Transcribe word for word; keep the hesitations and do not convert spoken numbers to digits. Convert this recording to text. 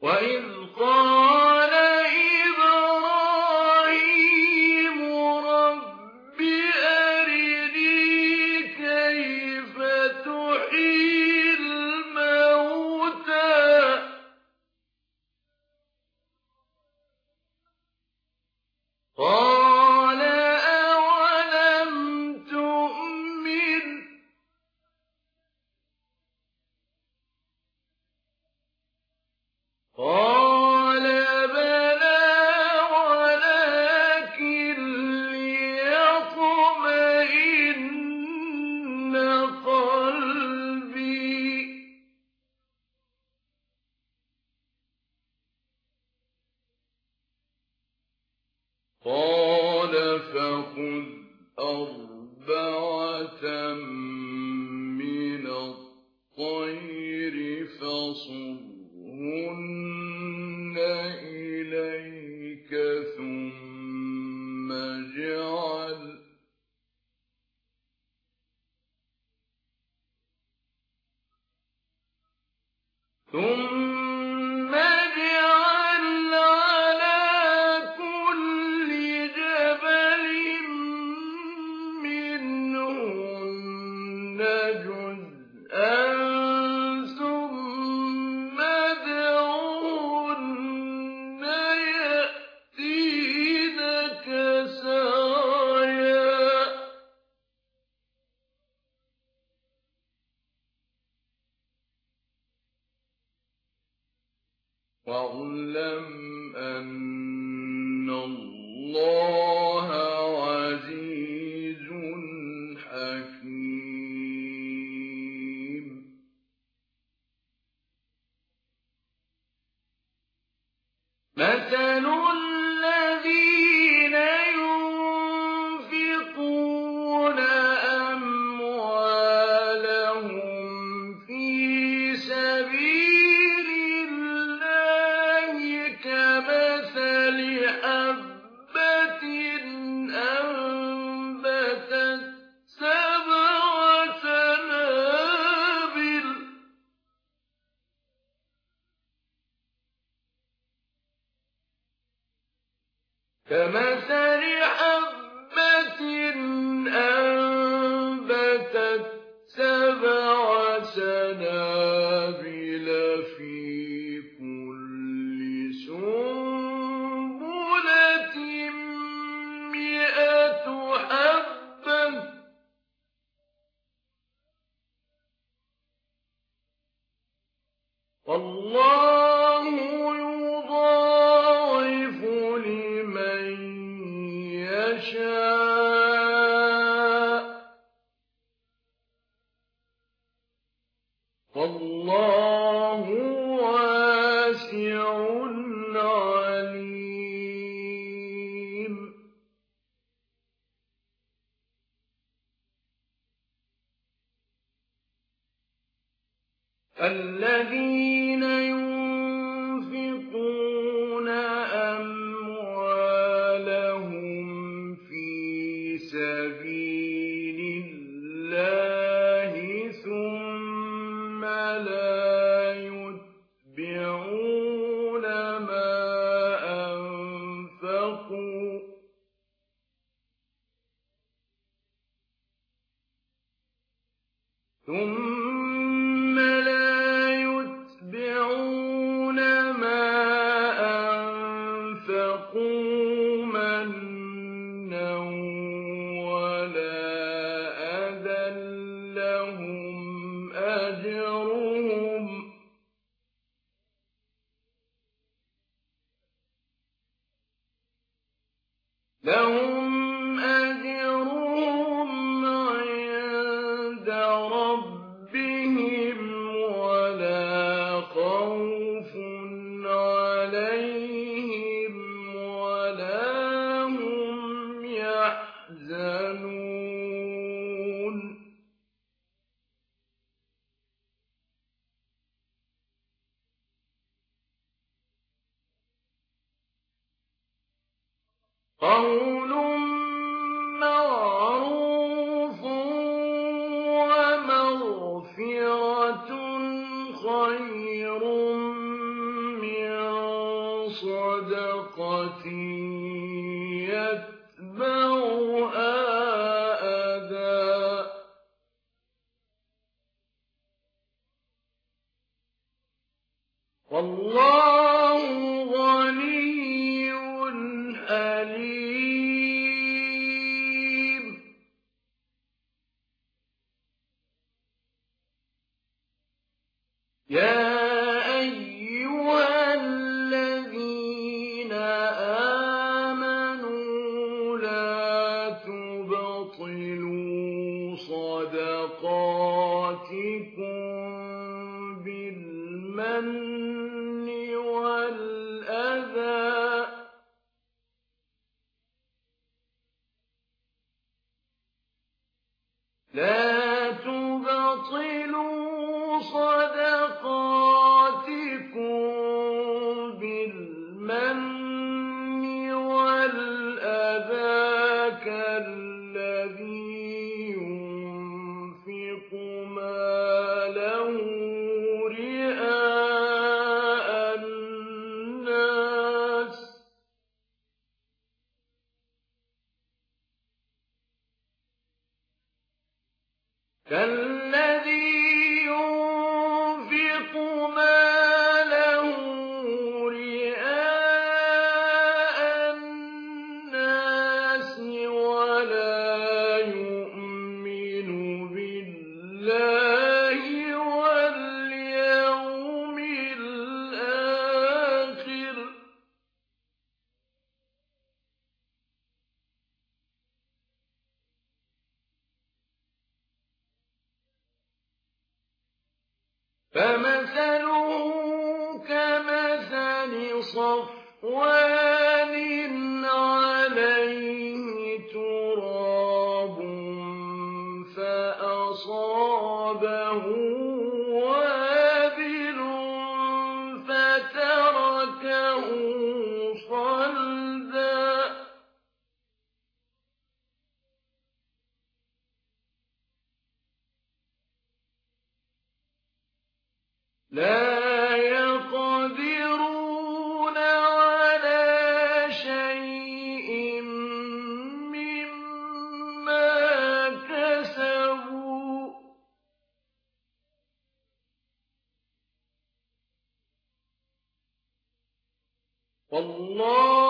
وَإِذْ قَالَ إِبْرَاهِيمُ رَبِّ أَرِنِي كَيْفَ تُحْيِي الْمَوْتَىٰ قَالَ أَوَلَمْ تُؤْمِنْ قَالَ بَلَىٰ وَلَٰكِن لِّيَطْمَئِنَّ قَلْبِي قَالَ فَخُذْ أَرْبَعَةً مِّنَ الطَّيْرِ فَصُرْهُنَّ إِلَيْكَ ثُمَّ اجْعَلْ ثُمَّ اجْعَلْ عَلَىٰ كُلِّ جَبَلٍ مِّنْهُنَّ جُزْءًا ثُمَّ ادْعُهُنَّ يَأْتِينَكَ سَعْيًا وَاعْلَمْ أَنَّ اللَّهَ عَزِيزٌ حَكِيمٌ مَثَلُ الَّذِينَ يُنفِقُونَ أَمْوَالَهُمْ فِي سَبِيلِ اللَّهِ كَمَثَلِ حَبَّةٍ أَنبَتَتْ سَبْعَ سَنَابِلَ كَمَثَلِ حَبَّةٍ أَنبَتَتْ سَبْعَ سَنَابِلَ فِي كُلِّ سُنبُلَةٍ مِّائَةُ حَبَّةٍ ۗ وَاللَّهُ يُضَاعِفُ لِمَن يَشَاءُ ۗ وَاللَّهُ وَاسِعٌ عَلِيمٌ الَّذِينَ يُنفِقُونَ أَمْوَالَهُمْ فِي سَبِيلِ اللَّهِ ثُمَّ لَا يُتْبِعُونَ مَا أَنفَقُوا ثُمَّ لَا يُتْبِعُونَ مَا أَنفَقُوا مَنًّا وَلَا أَذًى لَّهُمْ أَجْرُهُمْ لهم أجرهم عند ربهم ولا خوف عليهم ولا هم يحزنون قَوْلٌ مَّعْرُوفٌ وَمَغْفِرَةٌ خَيْرٌ مِّن صَدَقَةٍ يَتْبَعُهَا أَذًى ۗ وَاللَّهُ غَنِيٌّ حَلِيمٌ. يَا أَيُّهَا الَّذِينَ آمَنُوا لَا تُبْطِلُوا صَدَقَاتِكُم بِالْمَنِّ وَالْأَذَىٰ ۖ لا تُبْطِلُوا صَدَقَاتِكُم بِالْمَنِّ وَالْأَذَىٰ كَالَّذِي يُنفِقُ مَالَهُ رِئَاءَ النَّاسِ كالذي ينفق ماله رئاء الناس ولا يؤمن بالله واليوم الآخر ۖ فَمَثَلُهُ كَمَثَلِ صَفْوَانٍ عَلَيْهِ تُرَابٌ فَأَصَابَهُ وَابِلٌ فَتَرَكَهُ صَلْدًا ۖ لَّا يَقْدِرُونَ عَلَىٰ شَيْءٍ مِّمَّا كَسَبُوا ۗ وَاللَّهُ